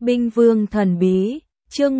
Binh Vương Thần Bí, chương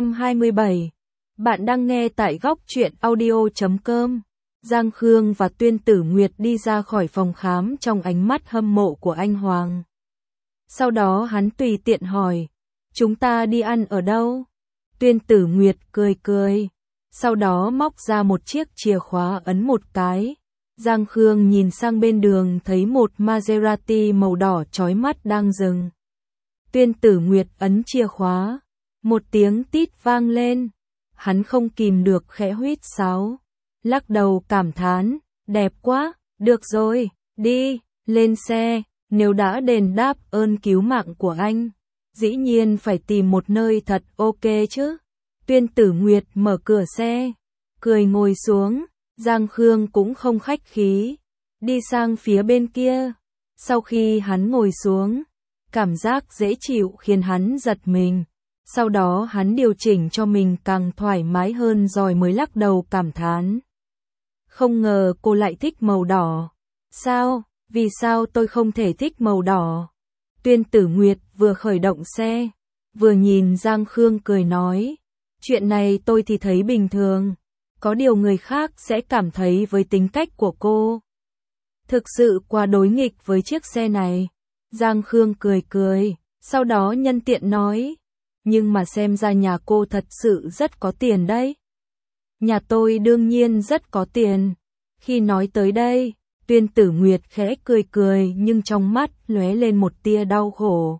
127. Bạn đang nghe tại góc truyện audio.com. Giang Khương và Tuyên Tử Nguyệt đi ra khỏi phòng khám trong ánh mắt hâm mộ của anh Hoàng. Sau đó hắn tùy tiện hỏi, chúng ta đi ăn ở đâu? Tuyên Tử Nguyệt cười cười, sau đó móc ra một chiếc chìa khóa ấn một cái. Giang Khương nhìn sang bên đường thấy một Maserati màu đỏ chói mắt đang dừng. Tuyên Tử Nguyệt ấn chìa khóa, một tiếng tít vang lên, hắn không kìm được khẽ huýt sáo, lắc đầu cảm thán, đẹp quá, được rồi, đi, lên xe, nếu đã đền đáp ơn cứu mạng của anh, dĩ nhiên phải tìm một nơi thật ok chứ. Tuyên Tử Nguyệt mở cửa xe, cười ngồi xuống, Giang Khương cũng không khách khí, đi sang phía bên kia. Sau khi hắn ngồi xuống, cảm giác dễ chịu khiến hắn giật mình. Sau đó hắn điều chỉnh cho mình càng thoải mái hơn rồi mới lắc đầu cảm thán. Không ngờ cô lại thích màu đỏ. Sao? Vì sao tôi không thể thích màu đỏ? Tuyên Tử Nguyệt vừa khởi động xe, vừa nhìn Giang Khương cười nói. Chuyện này tôi thì thấy bình thường. Có điều người khác sẽ cảm thấy với tính cách của cô thực sự quá đối nghịch với chiếc xe này. Giang Khương cười cười, sau đó nhân tiện nói, nhưng mà xem ra nhà cô thật sự rất có tiền đấy. Nhà tôi đương nhiên rất có tiền. Khi nói tới đây, Tuyên Tử Nguyệt khẽ cười cười nhưng trong mắt lóe lên một tia đau khổ.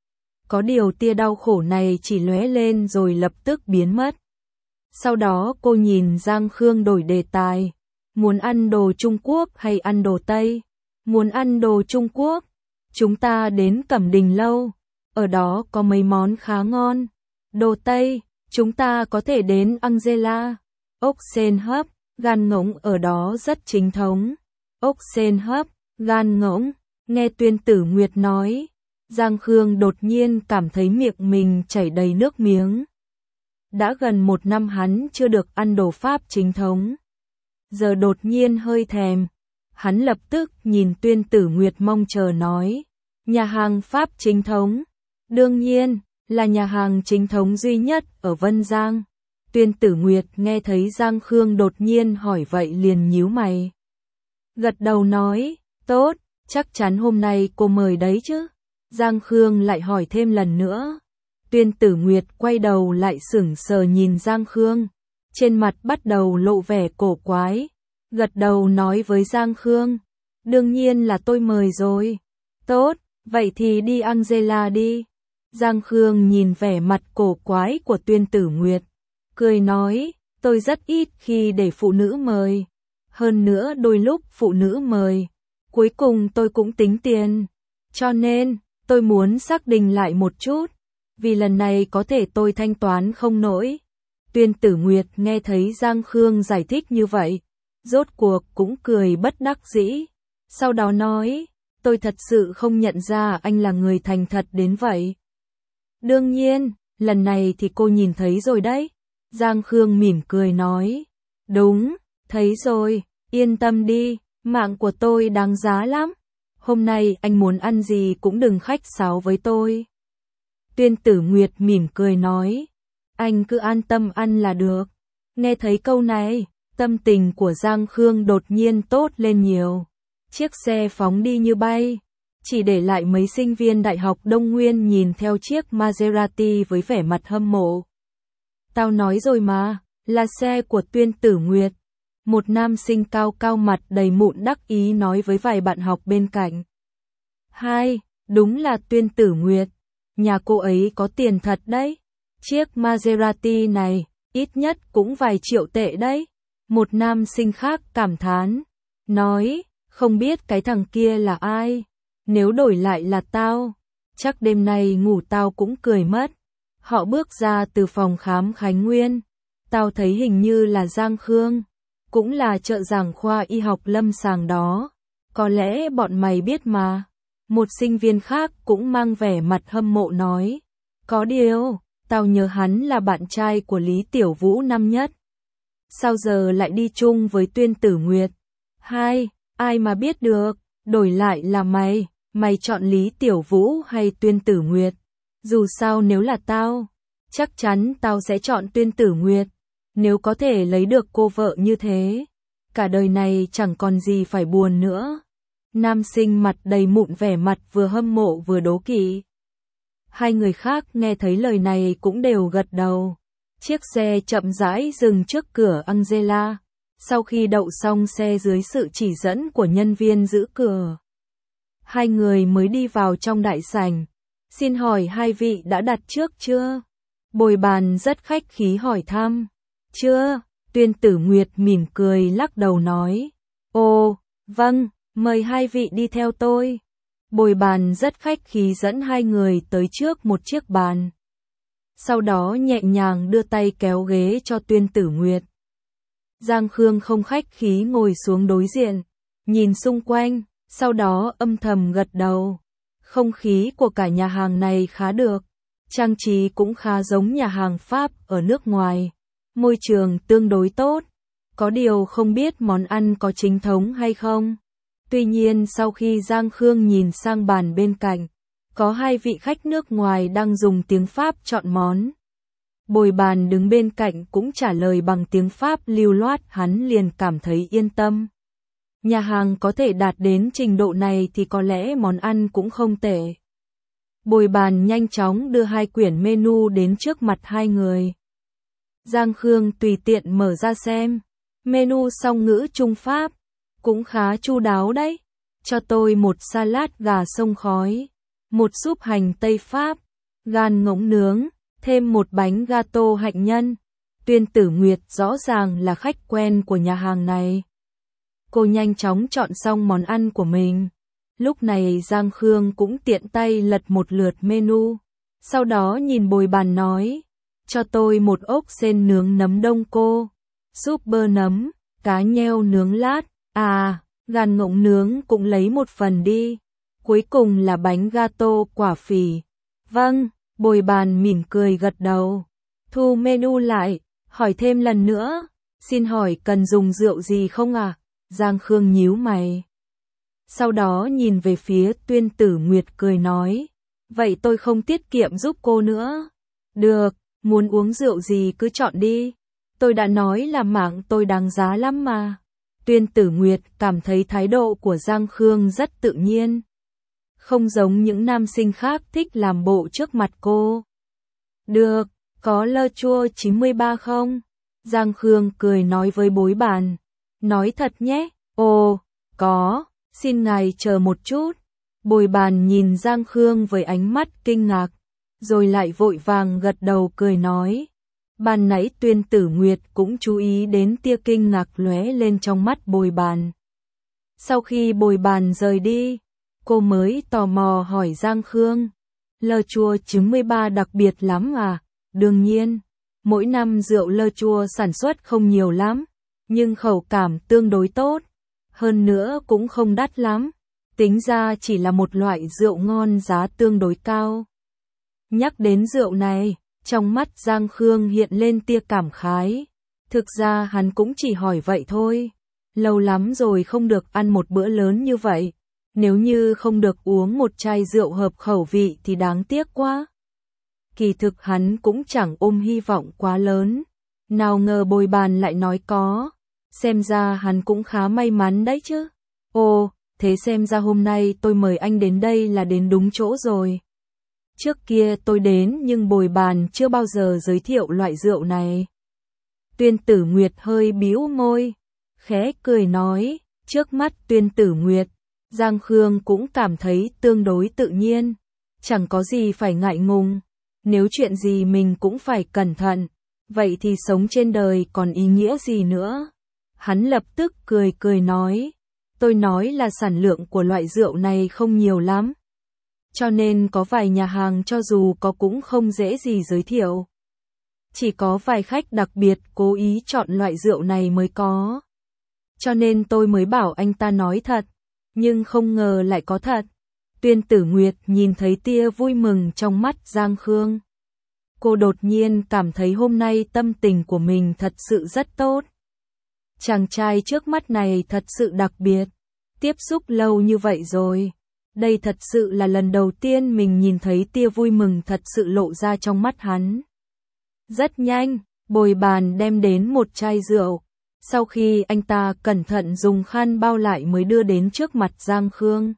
Có điều tia đau khổ này chỉ lóe lên rồi lập tức biến mất. Sau đó cô nhìn Giang Khương đổi đề tài. Muốn ăn đồ Trung Quốc hay ăn đồ Tây? Muốn ăn đồ Trung Quốc. Chúng ta đến Cẩm Đình Lâu. Ở đó có mấy món khá ngon. Đồ Tây, chúng ta có thể đến Angela. Ốc sên hấp, gan ngỗng ở đó rất chính thống. Ốc sên hấp, gan ngỗng. Nghe Tuyên Tử Nguyệt nói, Giang Khương đột nhiên cảm thấy miệng mình chảy đầy nước miếng. Đã gần 1 năm hắn chưa được ăn đồ Pháp chính thống. Giờ đột nhiên hơi thèm. Hắn lập tức nhìn Tuyên Tử Nguyệt mong chờ nói. Nhà hàng Pháp chính thống. Đương nhiên, là nhà hàng chính thống duy nhất ở Vân Giang. Tuyên Tử Nguyệt nghe thấy Giang Khương đột nhiên hỏi vậy liền nhíu mày. Gật đầu nói, tốt, chắc chắn hôm nay cô mời đấy chứ. Giang Khương lại hỏi thêm lần nữa. Tuyên Tử Nguyệt quay đầu lại sững sờ nhìn Giang Khương. Trên mặt bắt đầu lộ vẻ cổ quái. Gật đầu nói với Giang Khương. Đương nhiên là tôi mời rồi. Tốt, vậy thì đi Angela đi. Giang Khương nhìn vẻ mặt cổ quái của Tuyên Tử Nguyệt. Cười nói, tôi rất ít khi để phụ nữ mời. Hơn nữa đôi lúc phụ nữ mời. Cuối cùng tôi cũng tính tiền. Cho nên, tôi muốn xác định lại một chút. Vì lần này có thể tôi thanh toán không nổi. Tuyên Tử Nguyệt nghe thấy Giang Khương giải thích như vậy. Rốt cuộc cũng cười bất đắc dĩ. Sau đó nói, tôi thật sự không nhận ra anh là người thành thật đến vậy. Đương nhiên, lần này thì cô nhìn thấy rồi đấy. Giang Khương mỉm cười nói. Đúng, thấy rồi, yên tâm đi, mạng của tôi đáng giá lắm. Hôm nay anh muốn ăn gì cũng đừng khách sáo với tôi. Tuyên Tử Nguyệt mỉm cười nói. Anh cứ an tâm ăn là được. Nghe thấy câu này, tâm tình của Giang Khương đột nhiên tốt lên nhiều. Chiếc xe phóng đi như bay. Chỉ để lại mấy sinh viên Đại học Đông Nguyên nhìn theo chiếc Maserati với vẻ mặt hâm mộ. Tao nói rồi mà, là xe của Tuyên Tử Nguyệt. Một nam sinh cao cao mặt đầy mụn đắc ý nói với vài bạn học bên cạnh. Hai, đúng là Tuyên Tử Nguyệt. Nhà cô ấy có tiền thật đấy. Chiếc Maserati này, ít nhất cũng vài triệu tệ đấy. Một nam sinh khác cảm thán. Nói, không biết cái thằng kia là ai. Nếu đổi lại là tao, chắc đêm nay ngủ tao cũng cười mất. Họ bước ra từ phòng khám Khánh Nguyên. Tao thấy hình như là Giang Khương. Cũng là trợ giảng khoa y học lâm sàng đó. Có lẽ bọn mày biết mà. Một sinh viên khác cũng mang vẻ mặt hâm mộ nói. Có điều, tao nhớ hắn là bạn trai của Lý Tiểu Vũ năm nhất. Sao giờ lại đi chung với Tuyên Tử Nguyệt? Hai, ai mà biết được, đổi lại là mày chọn Lý Tiểu Vũ hay Tuyên Tử Nguyệt? Dù sao nếu là tao, chắc chắn tao sẽ chọn Tuyên Tử Nguyệt. Nếu có thể lấy được cô vợ như thế, cả đời này chẳng còn gì phải buồn nữa. Nam sinh mặt đầy mụn vẻ mặt vừa hâm mộ vừa đố kỵ. Hai người khác nghe thấy lời này cũng đều gật đầu. Chiếc xe chậm rãi dừng trước cửa Angela. Sau khi đậu xong xe dưới sự chỉ dẫn của nhân viên giữ cửa, hai người mới đi vào trong đại sảnh. Xin hỏi hai vị đã đặt trước chưa? Bồi bàn rất khách khí hỏi thăm. Chưa, Tuyên Tử Nguyệt mỉm cười lắc đầu nói. Ồ, vâng, mời hai vị đi theo tôi. Bồi bàn rất khách khí dẫn hai người tới trước một chiếc bàn. Sau đó nhẹ nhàng đưa tay kéo ghế cho Tuyên Tử Nguyệt. Giang Khương không khách khí ngồi xuống đối diện, nhìn xung quanh, sau đó âm thầm gật đầu. Không khí của cả nhà hàng này khá được, trang trí cũng khá giống nhà hàng Pháp ở nước ngoài. Môi trường tương đối tốt, có điều không biết món ăn có chính thống hay không. Tuy nhiên sau khi Giang Khương nhìn sang bàn bên cạnh, có hai vị khách nước ngoài đang dùng tiếng Pháp chọn món. Bồi bàn đứng bên cạnh cũng trả lời bằng tiếng Pháp lưu loát, hắn liền cảm thấy yên tâm. Nhà hàng có thể đạt đến trình độ này thì có lẽ món ăn cũng không tệ. Bồi bàn nhanh chóng đưa hai quyển menu đến trước mặt hai người. Giang Khương tùy tiện mở ra xem. Menu song ngữ Trung Pháp, cũng khá chu đáo đấy. Cho tôi một salad gà sông khói, một súp hành Tây Pháp, gan ngỗng nướng, thêm một bánh gato hạnh nhân. Tuyên Tử Nguyệt rõ ràng là khách quen của nhà hàng này. Cô nhanh chóng chọn xong món ăn của mình. Lúc này Giang Khương cũng tiện tay lật một lượt menu. Sau đó nhìn bồi bàn nói. Cho tôi một ốc sên nướng nấm đông cô, súp bơ nấm, cá nheo nướng lát, gan ngỗng nướng cũng lấy một phần đi. Cuối cùng là bánh gato quả phỉ. Vâng, bồi bàn mỉm cười gật đầu. Thu menu lại, hỏi thêm lần nữa. Xin hỏi cần dùng rượu gì không ạ? Giang Khương nhíu mày. Sau đó nhìn về phía Tuyên Tử Nguyệt cười nói. Vậy tôi không tiết kiệm giúp cô nữa. Được, muốn uống rượu gì cứ chọn đi. Tôi đã nói là mạng tôi đáng giá lắm mà. Tuyên Tử Nguyệt cảm thấy thái độ của Giang Khương rất tự nhiên. Không giống những nam sinh khác thích làm bộ trước mặt cô. Được, có lơ chua 93 không? Giang Khương cười nói với bối bàn. Nói thật nhé, ồ, có, xin ngài chờ một chút. Bồi bàn nhìn Giang Khương với ánh mắt kinh ngạc, rồi lại vội vàng gật đầu cười nói. Ban nãy Tuyên Tử Nguyệt cũng chú ý đến tia kinh ngạc lóe lên trong mắt bồi bàn. Sau khi bồi bàn rời đi, cô mới tò mò hỏi Giang Khương. Lơ chua 93 đặc biệt lắm à? Đương nhiên, mỗi năm rượu lơ chua sản xuất không nhiều lắm, nhưng khẩu cảm tương đối tốt. Hơn nữa cũng không đắt lắm, tính ra chỉ là một loại rượu ngon giá tương đối cao. Nhắc đến rượu này, trong mắt Giang Khương hiện lên tia cảm khái. Thực ra hắn cũng chỉ hỏi vậy thôi. Lâu lắm rồi không được ăn một bữa lớn như vậy. Nếu như không được uống một chai rượu hợp khẩu vị thì đáng tiếc quá. Kỳ thực hắn cũng chẳng ôm hy vọng quá lớn. Nào ngờ bồi bàn lại nói có. Xem ra hắn cũng khá may mắn đấy chứ. Ồ, thế xem ra hôm nay tôi mời anh đến đây là đến đúng chỗ rồi. Trước kia tôi đến nhưng bồi bàn chưa bao giờ giới thiệu loại rượu này. Tuyên Tử Nguyệt hơi bĩu môi, khẽ cười nói. Trước mắt Tuyên Tử Nguyệt, Giang Khương cũng cảm thấy tương đối tự nhiên. Chẳng có gì phải ngại ngùng. Nếu chuyện gì mình cũng phải cẩn thận, vậy thì sống trên đời còn ý nghĩa gì nữa. Hắn lập tức cười nói. Tôi nói là sản lượng của loại rượu này không nhiều lắm. Cho nên có vài nhà hàng cho dù có cũng không dễ gì giới thiệu. Chỉ có vài khách đặc biệt cố ý chọn loại rượu này mới có. Cho nên tôi mới bảo anh ta nói thật, nhưng không ngờ lại có thật. Tuyên Tử Nguyệt nhìn thấy tia vui mừng trong mắt Giang Khương. Cô đột nhiên cảm thấy hôm nay tâm tình của mình thật sự rất tốt. Chàng trai trước mắt này thật sự đặc biệt. Tiếp xúc lâu như vậy rồi, Đây thật sự là lần đầu tiên mình nhìn thấy tia vui mừng thật sự lộ ra trong mắt hắn. Rất nhanh, bồi bàn đem đến một chai rượu. Sau khi anh ta cẩn thận dùng khăn bao lại mới đưa đến trước mặt Giang Khương.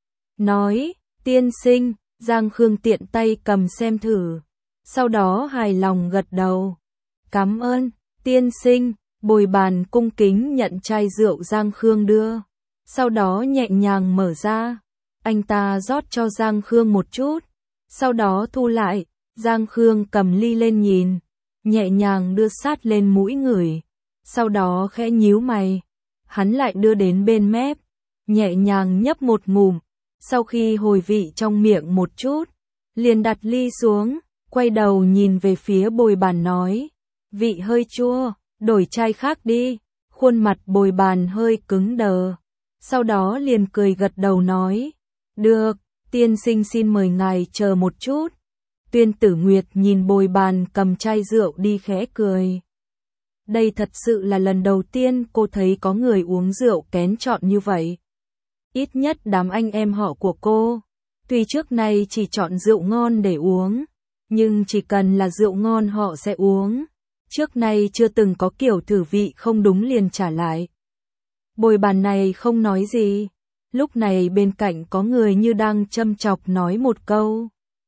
Nói, tiên sinh, Giang Khương tiện tay cầm xem thử. Sau đó hài lòng gật đầu. Cảm ơn, tiên sinh, bồi bàn cung kính nhận chai rượu Giang Khương đưa. Sau đó nhẹ nhàng mở ra. Anh ta rót cho Giang Khương một chút. Sau đó thu lại, Giang Khương cầm ly lên nhìn. Nhẹ nhàng đưa sát lên mũi ngửi. Sau đó khẽ nhíu mày. Hắn lại đưa đến bên mép. Nhẹ nhàng nhấp một ngụm. Sau khi hồi vị trong miệng một chút, liền đặt ly xuống, quay đầu nhìn về phía bồi bàn nói. Vị hơi chua, đổi chai khác đi. Khuôn mặt bồi bàn hơi cứng đờ. Sau đó liền cười gật đầu nói. Được, tiên sinh xin mời ngài chờ một chút. Tuyên Tử Nguyệt nhìn bồi bàn cầm chai rượu đi khẽ cười. Đây thật sự là lần đầu tiên cô thấy có người uống rượu kén chọn như vậy. Ít nhất đám anh em họ của cô, tuy trước nay chỉ chọn rượu ngon để uống, nhưng chỉ cần là rượu ngon họ sẽ uống. Trước nay chưa từng có kiểu thử vị không đúng liền trả lại. Bồi bàn này không nói gì. Lúc này bên cạnh có người như đang châm chọc nói một câu.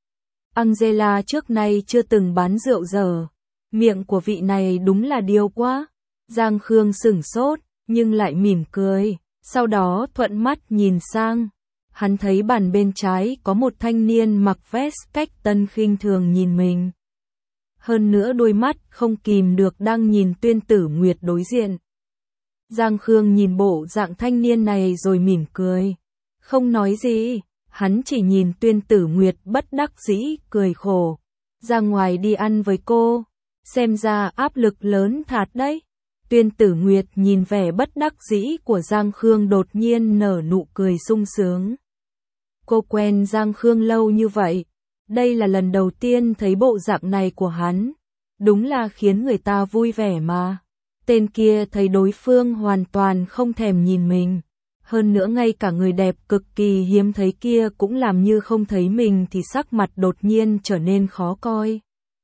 Angela trước nay chưa từng bán rượu dở. Miệng của vị này đúng là điêu quá. Giang Khương sửng sốt, nhưng lại mỉm cười. Sau đó thuận mắt nhìn sang. Hắn thấy bàn bên trái có một thanh niên mặc vest cách tân khinh thường nhìn mình. Hơn nữa đôi mắt không kìm được đang nhìn Tuyên Tử Nguyệt đối diện. Giang Khương nhìn bộ dạng thanh niên này rồi mỉm cười. Không nói gì, hắn chỉ nhìn Tuyên Tử Nguyệt bất đắc dĩ, cười khổ. Ra ngoài đi ăn với cô, xem ra áp lực lớn thật đấy. Tuyên Tử Nguyệt nhìn vẻ bất đắc dĩ của Giang Khương đột nhiên nở nụ cười sung sướng. Cô quen Giang Khương lâu như vậy, đây là lần đầu tiên thấy bộ dạng này của hắn. Đúng là khiến người ta vui vẻ mà. Tên kia thấy đối phương hoàn toàn không thèm nhìn mình. Hơn nữa ngay cả người đẹp cực kỳ hiếm thấy kia cũng làm như không thấy mình thì sắc mặt đột nhiên trở nên khó coi.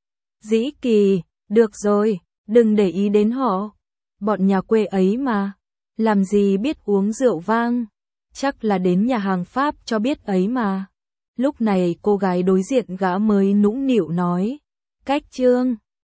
Dĩ Kỳ, được rồi, đừng để ý đến họ. Bọn nhà quê ấy mà, làm gì biết uống rượu vang. Chắc là đến nhà hàng Pháp cho biết ấy mà. Lúc này cô gái đối diện gã mới nũng nịu nói. Cách Trương.